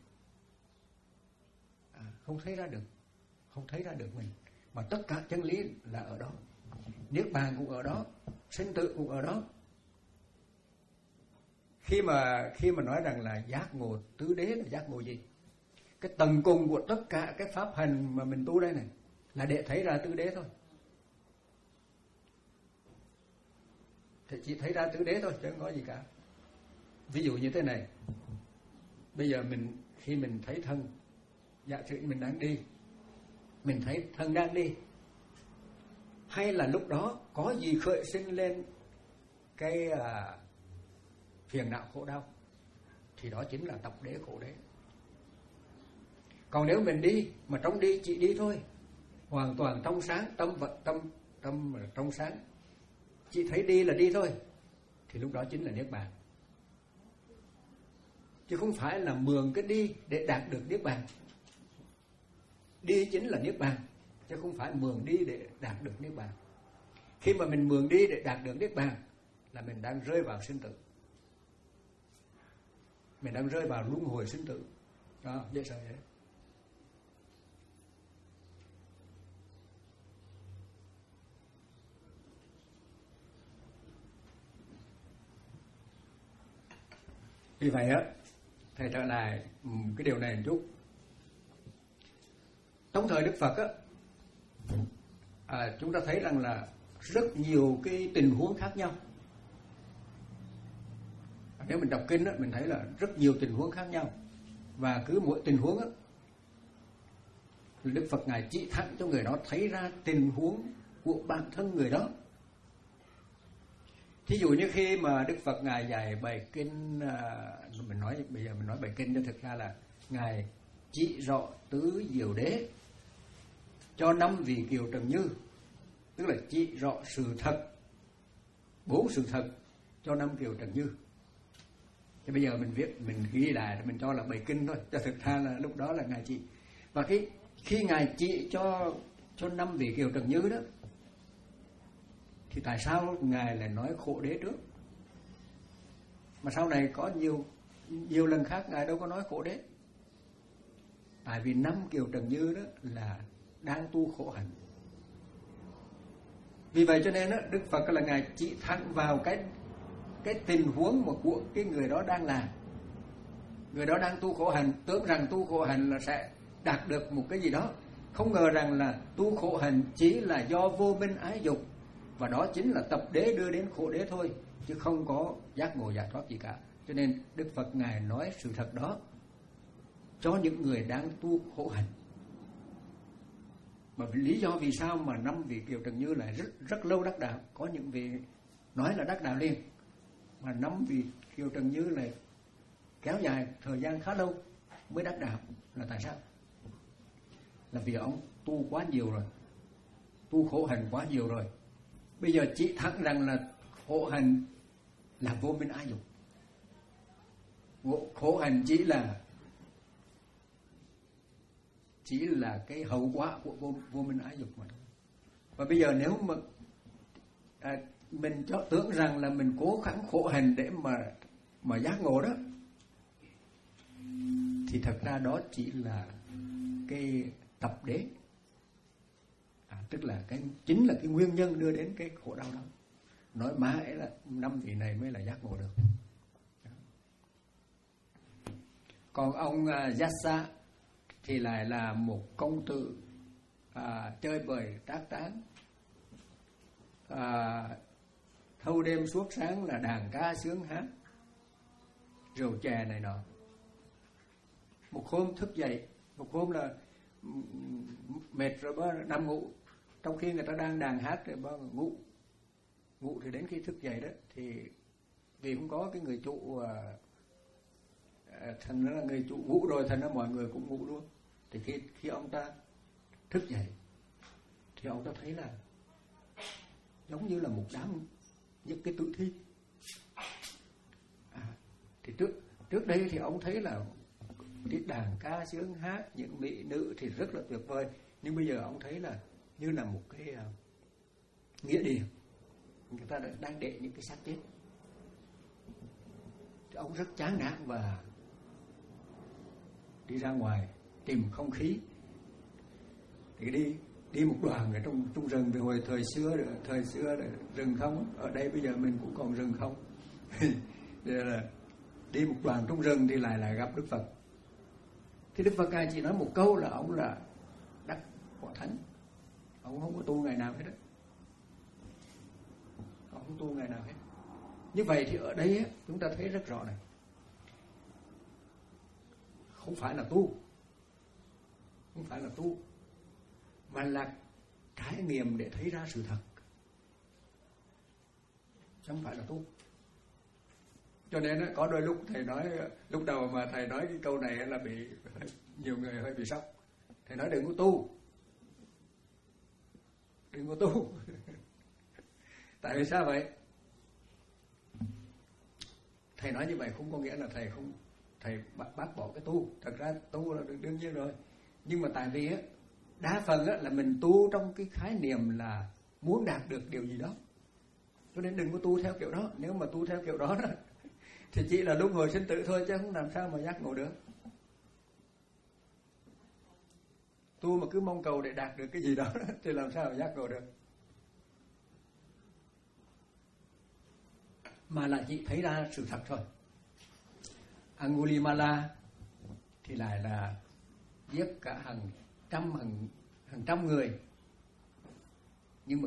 à, không thấy ra được, không thấy ra được mình, mà tất cả chân lý là ở đó, niết bàn cũng ở đó, sinh tử cũng ở đó. Khi mà khi mà nói rằng là giác ngộ tứ đế là giác ngộ gì? Cái tầng cùng của tất cả cái pháp hành mà mình tu đây này là để thấy ra tứ đế thôi. Thì chỉ thấy ra tứ đế thôi chứ không có gì cả. Ví dụ như thế này, bây giờ mình khi mình thấy thân, giả sử mình đang đi, mình thấy thân đang đi, hay là lúc đó có gì khởi sinh lên cái à, phiền não khổ đau, thì đó chính là tập đế khổ đế. Còn nếu mình đi mà trong đi chỉ đi thôi, hoàn toàn trong sáng, tâm vật tâm tâm trong sáng, chỉ thấy đi là đi thôi, thì lúc đó chính là niết bàn. Chứ không phải là mượn cái đi để đạt được niết bàn. Đi chính là niết bàn, chứ không phải mượn đi để đạt được niết bàn. Khi mà mình mượn đi để đạt được niết bàn là mình đang rơi vào sinh tử, mình đang rơi vào luân hồi sinh tử. Đó, dễ sợ vậy. Vì vậy á, thầy trở lại cái điều này một chút. Trong thời Đức Phật á, à, chúng ta thấy rằng là rất nhiều cái tình huống khác nhau. Nếu mình đọc kinh á, mình thấy là rất nhiều tình huống khác nhau, và cứ mỗi tình huống á, Đức Phật ngài chỉ thẳng cho người đó thấy ra tình huống của bản thân người đó. Thí dụ như khi mà Đức Phật ngài dạy bài kinh, mình nói bây giờ mình nói bài kinh, cho thực ra là ngài chỉ rõ tứ diệu đế cho năm vị kiều trần như, tức là chỉ rõ sự thật, bốn sự thật cho năm kiều trần như. Thì bây giờ mình viết, mình ghi lại, mình cho là bài kinh thôi, cho thực ra là lúc đó là ngài chỉ. Và khi khi ngài chỉ cho cho năm vị kiều trần như đó, thì tại sao ngài lại nói khổ đế trước? Mà sau này có nhiều nhiều lần khác ngài đâu có nói khổ đế. Tại vì năm kiều trần như đó là đang tu khổ hạnh. Vì vậy cho nên đó, Đức Phật là ngài chỉ thẳng vào cái cái tình huống mà của cái người đó đang làm. Người đó đang tu khổ hạnh, tưởng rằng tu khổ hạnh là sẽ đạt được một cái gì đó, không ngờ rằng là tu khổ hạnh chỉ là do vô minh ái dục, và đó chính là tập đế đưa đến khổ đế thôi, chứ không có giác ngộ giải thoát gì cả. Cho nên Đức Phật ngài nói sự thật đó cho những người đang tu khổ hạnh. Mà lý do vì sao mà năm vị kiều trần như lại rất rất lâu đắc đạo, có những vị nói là đắc đạo liền, mà năm vị kiều trần như lại kéo dài thời gian khá lâu mới đắc đạo, là tại sao? Là vì ông tu quá nhiều rồi, tu khổ hạnh quá nhiều rồi. Bây giờ chỉ thẳng rằng là khổ hạnh là vô minh ái dục, khổ hạnh chỉ là chỉ là cái hậu quả của vô, vô minh ái dục mà thôi. Và bây giờ nếu mà à, mình cho tưởng rằng là mình cố gắng khổ hạnh để mà mà giác ngộ đó, thì thật ra đó chỉ là cái tập đế, à, tức là cái chính là cái nguyên nhân đưa đến cái khổ đau đó. Nói mãi là năm vị này mới là giác ngộ được. Còn ông uh, Yassa thì lại là một công tử à, chơi bời trác tán, à, thâu đêm suốt sáng là đàn ca sướng hát, rượu chè này nọ. Một hôm thức dậy, một hôm là mệt rồi bơ nằm ngủ, trong khi người ta đang đàn hát rồi bơ ngủ. Ngủ thì đến khi thức dậy đó thì vì không có cái người chủ, à, thành ra là người chủ ngủ rồi, thành ra mọi người cũng ngủ luôn. Thì khi khi ông ta thức dậy thì ông ta thấy là giống như là một đám những cái tử thi. À, thì trước trước đây thì ông thấy là tiết đàn ca sướng hát, những mỹ nữ thì rất là tuyệt vời. Nhưng bây giờ ông thấy là như là một cái uh, nghĩa địa, người ta đang để những cái xác chết. Thì ông rất chán nản và đi ra ngoài tìm không khí. Thì đi đi một đoàn ở trong trong rừng. Từ hồi thời xưa thời xưa rừng không, ở đây bây giờ mình cũng còn rừng không. Đây là đi một đoàn trong rừng thì lại lại gặp Đức Phật. Thì Đức Phật ngài chỉ nói một câu là ông là đắc quả thánh, ông không có tu ngày nào hết đó, ông không tu ngày nào hết. Như vậy thì ở đây chúng ta thấy rất rõ này, không phải là tu, không phải là tu, mà là trải nghiệm để thấy ra sự thật, chứ không phải là tu. Cho nên có đôi lúc thầy nói, lúc đầu mà thầy nói cái câu này là bị nhiều người hơi bị sốc. Thầy nói đừng có tu, đừng có tu. Tại vì sao vậy? Thầy nói như vậy không có nghĩa là thầy không thầy bác bỏ cái tu. Thật ra tu là đương nhiên rồi. Nhưng mà tại vì á, đa phần á, là mình tu trong cái khái niệm là muốn đạt được điều gì đó. Cho nên đừng có tu theo kiểu đó. Nếu mà tu theo kiểu đó, đó thì chỉ là luân hồi sinh tử thôi, chứ không làm sao mà giác ngộ được. Tu mà cứ mong cầu để đạt được cái gì đó thì làm sao mà giác ngộ được. Mà là chỉ thấy ra sự thật thôi. Angulimala thì lại là giết cả hàng trăm hàng, hàng trăm người. Nhưng mà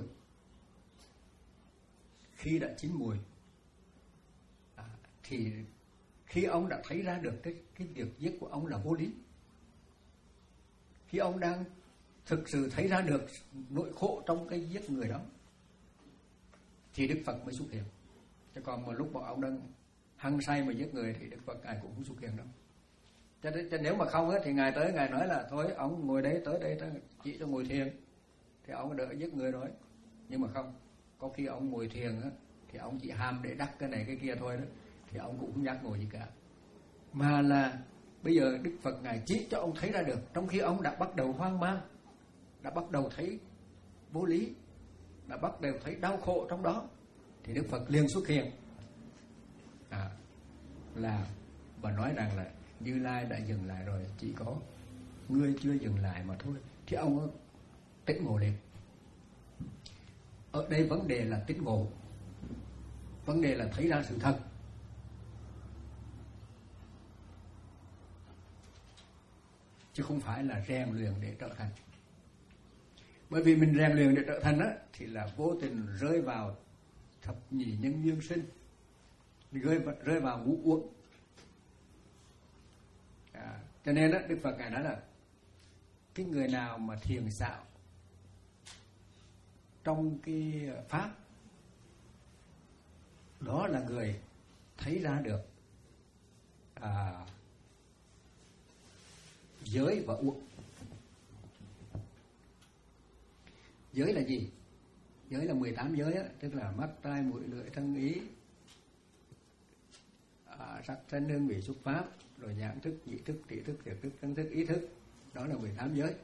khi đã chín mùi à, thì khi ông đã thấy ra được cái, cái việc giết của ông là vô lý, khi ông đang thực sự thấy ra được nỗi khổ trong cái giết người đó, thì Đức Phật mới xuất hiện. Chứ còn mà lúc mà ông đang hăng say mà giết người thì Đức Phật ngài cũng không xuất hiện đâu. Cho nên, cho nếu mà không á, thì ngài tới ngài nói là thôi ông ngồi đấy, tới đây chỉ cho ngồi thiền thì ông đỡ giết người rồi. Nhưng mà không, có khi ông ngồi thiền á, thì ông chỉ ham để đắc cái này cái kia thôi đó, thì ông cũng không giác ngồi gì cả. Mà là bây giờ Đức Phật ngài chỉ cho ông thấy ra được, trong khi ông đã bắt đầu hoang mang, đã bắt đầu thấy vô lý, đã bắt đầu thấy đau khổ trong đó, thì Đức Phật liền xuất hiện à, là và nói rằng là Như Lai đã dừng lại rồi, chỉ có ngươi chưa dừng lại mà thôi. Thì ông tỉnh ngộ liền. Ở đây vấn đề là tỉnh ngộ, vấn đề là thấy ra sự thật. Chứ không phải là rèn luyện để trở thành. Bởi vì mình rèn luyện để trở thành á, thì là vô tình rơi vào thập nhị nhân duyên sinh, rơi, rơi vào ngũ uẩn. À, cho nên á, Đức Phật ngài nói là cái người nào mà thiền xạo trong cái pháp, đó là người thấy ra được à, giới và uẩn. Giới là gì? Giới là mười tám giới á, tức là mắt, tai, mũi, lưỡi, thân, ý, à, sắc, thanh, hương, vị, xúc, pháp, rồi nhãn thức, nhị thức, tỷ thức, thiệt thức, thân thức, ý thức. Đó là mười tám giới.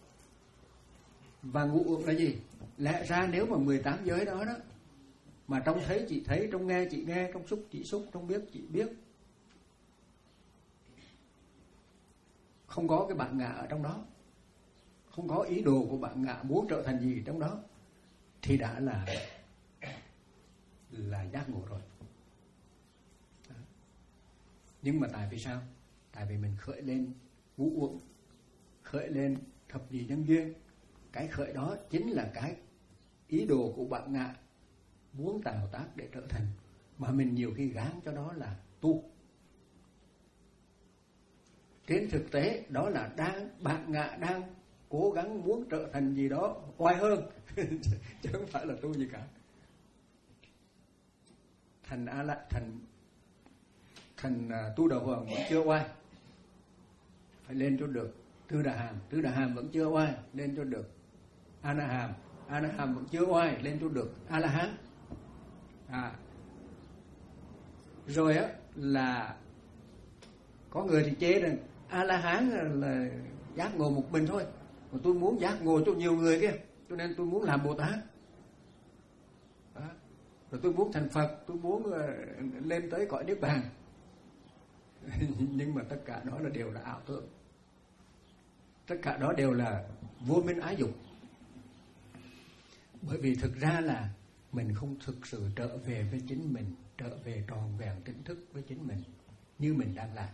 Và ngũ uẩn là gì? Lẽ ra nếu mà mười tám giới đó đó, mà trong thấy chỉ thấy, trong nghe chỉ nghe, trong xúc chỉ xúc, trong biết chỉ biết, không có cái bản ngã ở trong đó, không có ý đồ của bạn ngã muốn trở thành gì trong đó, thì đã là là giác ngộ rồi. Đó. Nhưng mà tại vì sao? Tại vì mình khởi lên ngũ uẩn, khởi lên thập nhị nhân duyên. Cái khởi đó chính là cái ý đồ của bạn ngã muốn tạo tác để trở thành, mà mình nhiều khi gán cho đó là tu. Trên thực tế đó là đang bạn ngã đang cố gắng muốn trở thành gì đó oai hơn chứ không phải là tu gì cả. Thành a la thành thành uh, tu đà hoàng vẫn chưa oai, phải lên cho được tư đà hàm, tư đà hàm vẫn chưa oai, lên cho được a na hàm, a na hàm vẫn chưa oai, lên cho được a la hán. À rồi á là có người thì chế rằng A La Hán là, là giác ngộ một mình thôi, mà tôi muốn giác ngộ cho nhiều người kia, cho nên tôi muốn làm Bồ Tát. Đó. Rồi tôi muốn thành Phật, tôi muốn uh, lên tới cõi niết bàn. Nhưng mà tất cả đó là đều là ảo tưởng, tất cả đó đều là vô minh ái dục. Bởi vì thực ra là mình không thực sự trở về với chính mình, trở về tròn vẹn tỉnh thức với chính mình như mình đang làm.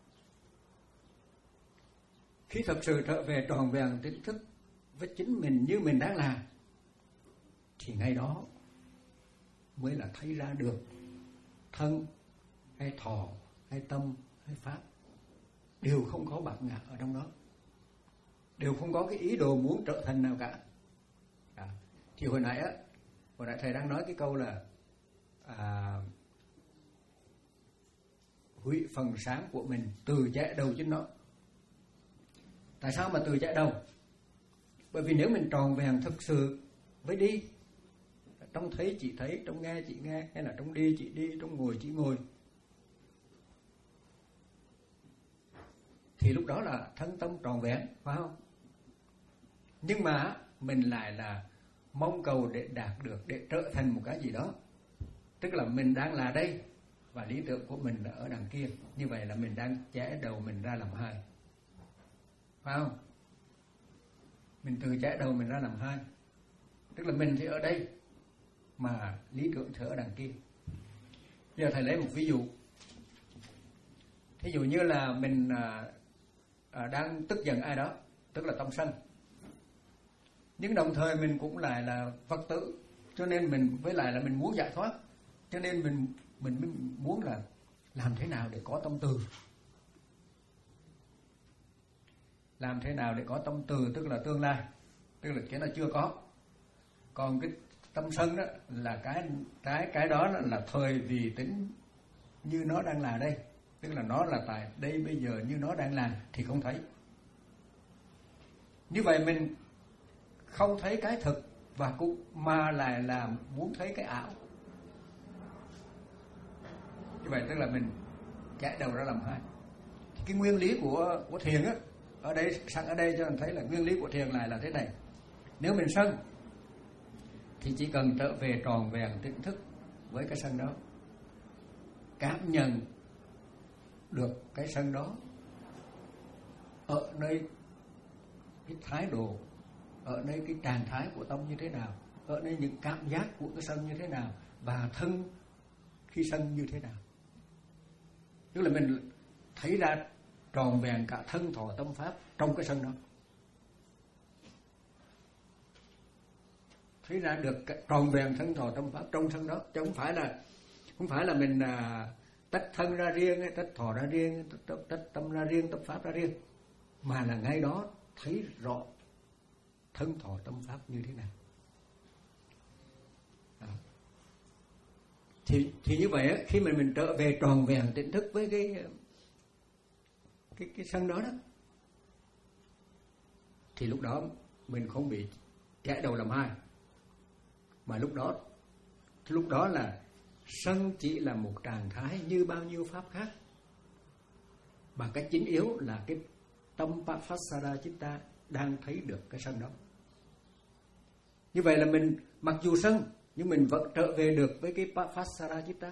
Khi thực sự trở về tròn vẹn tỉnh thức với chính mình như mình đang làm, thì ngay đó mới là thấy ra được thân hay thọ hay tâm hay pháp đều không có bạt ngã ở trong đó, đều không có cái ý đồ muốn trở thành nào cả. À, thì hồi nãy á, hồi nãy thầy đang nói cái câu là à, hủy phần sáng của mình từ chạy đầu chính nó. Tại sao mà từ chạy đầu? Bởi vì nếu mình tròn vẹn thực sự với đi, trong thấy chỉ thấy, trong nghe chỉ nghe, hay là trong đi chỉ đi, trong ngồi chỉ ngồi, thì lúc đó là thân tâm tròn vẹn, phải không? Nhưng mà mình lại là mong cầu để đạt được, để trở thành một cái gì đó. Tức là mình đang là đây và lý tưởng của mình là ở đằng kia. Như vậy là mình đang chẻ đầu mình ra làm hai, phải không? Mình từ chẻ đầu mình ra làm hai. Tức là mình thì ở đây mà lý tưởng thì ở đằng kia. Bây giờ thầy lấy một ví dụ. Thí dụ như là mình à, à, đang tức giận ai đó, tức là tâm sân. Nhưng đồng thời mình cũng lại là Phật tử, cho nên mình với lại là mình muốn giải thoát, cho nên mình mình muốn là làm thế nào để có tâm từ. Làm thế nào để có tâm từ, tức là tương lai, tức là cái nó chưa có. Còn cái tâm sân đó là cái cái cái đó là thời vì tính như nó đang là đây, tức là nó là tại đây bây giờ như nó đang làm thì không thấy. Như vậy mình không thấy cái thực và cũng mà lại là muốn thấy cái ảo. Như vậy tức là mình chạy đầu ra làm hai. Cái nguyên lý của của thiền á, ở đây sẵn ở đây cho mình thấy là nguyên lý của thiền lại là thế này. Nếu mình sân thì chỉ cần trở về tròn vẹn tỉnh thức với cái sân đó, cảm nhận được cái sân đó ở nơi cái thái độ, ở nơi cái trạng thái của tâm như thế nào, ở nơi những cảm giác của cái sân như thế nào, và thân khi sân như thế nào. Tức là mình thấy ra tròn vẹn cả thân thọ tâm pháp trong cái sân đó, thấy ra được tròn vẹn thân thọ tâm pháp trong sân đó, chứ không phải là không phải là mình à, tách thân ra riêng, tách thọ ra riêng, tách, tách tâm ra riêng, tâm pháp ra riêng, mà là ngay đó thấy rõ thân thọ tâm pháp như thế nào. Đó. Thì thì như vậy khi mà mình trở về tròn vẹn tỉnh thức với cái cái cái sân đó đó, thì lúc đó mình không bị chạy đầu làm hai, mà lúc đó lúc đó là sân chỉ là một trạng thái như bao nhiêu pháp khác, mà cái chính yếu là cái tâm Pasada Chitta đang thấy được cái sân đó. Như vậy là mình mặc dù sân nhưng mình vẫn trở về được với cái Pasada Chitta,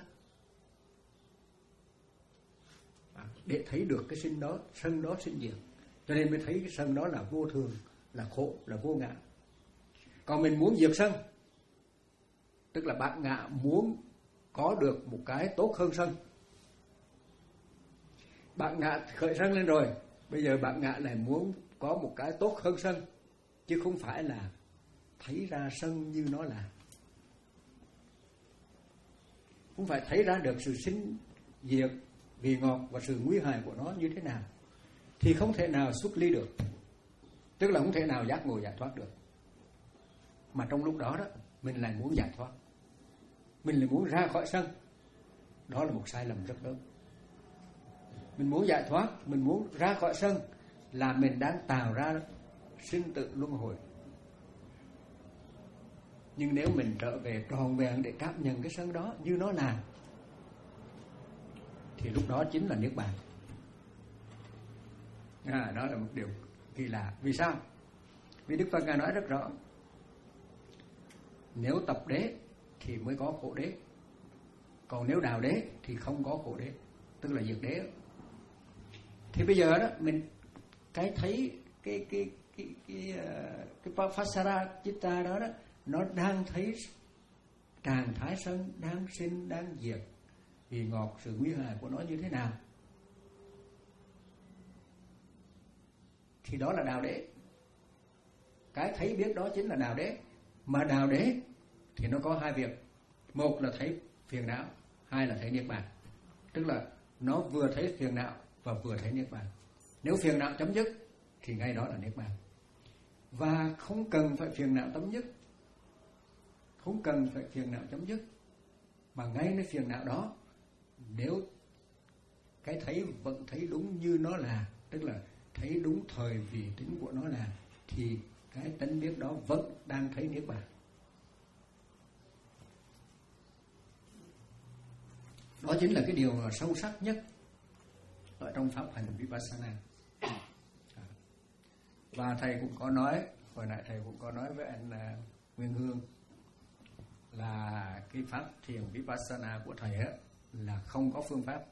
để thấy được cái sinh đó, sân đó sinh diệt. Cho nên mới thấy cái sân đó là vô thường, là khổ, là vô ngã. Còn mình muốn diệt sân, tức là bạn ngã muốn có được một cái tốt hơn sân. Bạn ngã khởi sân lên rồi, bây giờ bạn ngã lại muốn có một cái tốt hơn sân, chứ không phải là thấy ra sân như nó là. Không phải thấy ra được sự sinh diệt, vị ngọt và sự nguy hại của nó như thế nào, thì không thể nào xuất ly được, tức là không thể nào giác ngộ giải thoát được. Mà trong lúc đó đó mình lại muốn giải thoát, mình lại muốn ra khỏi sân. Đó là một sai lầm rất lớn. Mình muốn giải thoát, mình muốn ra khỏi sân, là mình đang tạo ra sinh tử luân hồi. Nhưng nếu mình trở về tròn vẹn để cảm nhận cái sân đó như nó là, thì lúc đó chính là niết bàn. À, đó là một điều kỳ lạ. Vì sao? Vì Đức Phật Ngài nói rất rõ, nếu tập đế thì mới có khổ đế, còn nếu đào đế thì không có khổ đế, tức là diệt đế. Thì bây giờ đó mình cái thấy cái cái cái cái cái, cái Pasara Chitta đó đó, nó đang thấy trạng thái sân đang sinh đang diệt, vì ngọt sự nguy hại của nó như thế nào, thì đó là đào đế. Cái thấy biết đó chính là đào đế. Mà đào đế thì nó có hai việc, một là thấy phiền não, hai là thấy niết bàn. Tức là nó vừa thấy phiền não và vừa thấy niết bàn. Nếu phiền não chấm dứt thì ngay đó là niết bàn. Và không cần phải phiền não chấm dứt, không cần phải phiền não chấm dứt, mà ngay nơi phiền não đó, nếu cái thấy vẫn thấy đúng như nó là, tức là thấy đúng thời vị tính của nó là, thì cái tánh biết đó vẫn đang thấy niết bàn. Đó chính là cái điều sâu sắc nhất ở trong pháp hành Vipassana. Và thầy cũng có nói, hồi nãy thầy cũng có nói với anh uh, Nguyên Hương, là cái pháp thiền Vipassana của thầy á là không có phương pháp.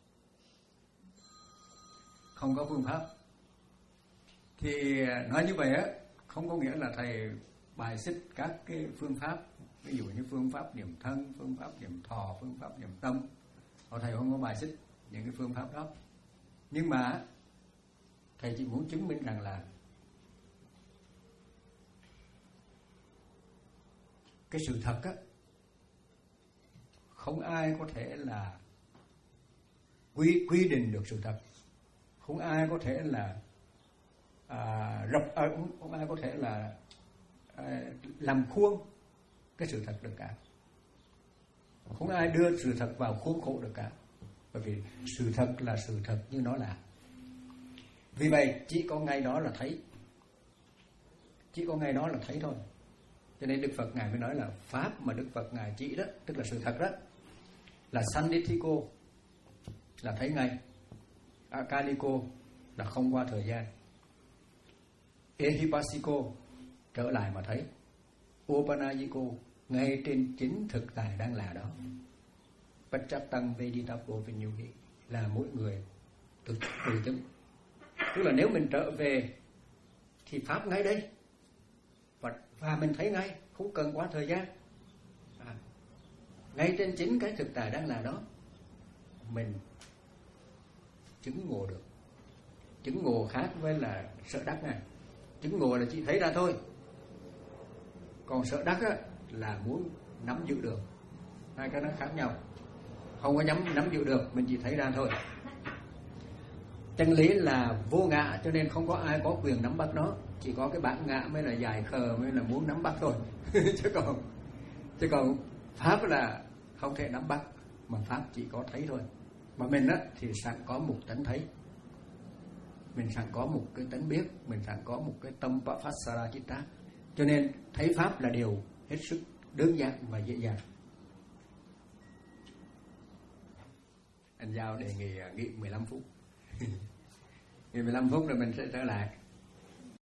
Không có phương pháp. Thì nói như vậy á, không có nghĩa là thầy bài xích các cái phương pháp, ví dụ như phương pháp niệm thân, phương pháp niệm thọ, phương pháp niệm tâm. Họ thầy không có bài xích những cái phương pháp đó. Nhưng mà thầy chỉ muốn chứng minh rằng là cái sự thật á, không ai có thể là quy quy định được sự thật, không ai có thể là à, rập, à, không, không ai có thể là à, làm khuôn cái sự thật được cả, không ai đưa sự thật vào khuôn khổ được cả, bởi vì sự thật là sự thật như nó là. Vì vậy chỉ có ngay đó là thấy, chỉ có ngay đó là thấy thôi. Cho nên Đức Phật Ngài mới nói là pháp mà Đức Phật Ngài chỉ đó, tức là sự thật đó, là Sannitthiko, là thấy ngay, Akaliko là không qua thời gian, Ehipassiko trở lại mà thấy, Opanayiko ngay trên chính thực tại đang là đó, Pacchattam Veditapo Vinyuhi là mỗi người tự, tự chứng. Tức là nếu mình trở về thì pháp ngay đây, và, và mình thấy ngay, không cần quá thời gian, à, ngay trên chính cái thực tại đang là đó mình chứng ngộ được. Chứng ngộ khác với là sợ đắc này. Chứng ngộ là chỉ thấy ra thôi, còn sợ đắc á, là muốn nắm giữ được. Hai cái nó khác nhau. Không có nắm, nắm giữ được, mình chỉ thấy ra thôi. Chân lý là vô ngã, cho nên không có ai có quyền nắm bắt nó. Chỉ có cái bản ngã mới là dài khờ, mới là muốn nắm bắt thôi. chứ còn chứ còn pháp là không thể nắm bắt, mà pháp chỉ có thấy thôi. Mà mình á thì sẵn có một tánh thấy, mình sẵn có một cái tánh biết, mình sẵn có một cái tâm Pasara Chitta. Cho nên thấy pháp là điều hết sức đơn giản và dễ dàng. Anh Giao đề nghị nghỉ mười lăm phút. Nghỉ mười lăm phút rồi mình sẽ trở lại.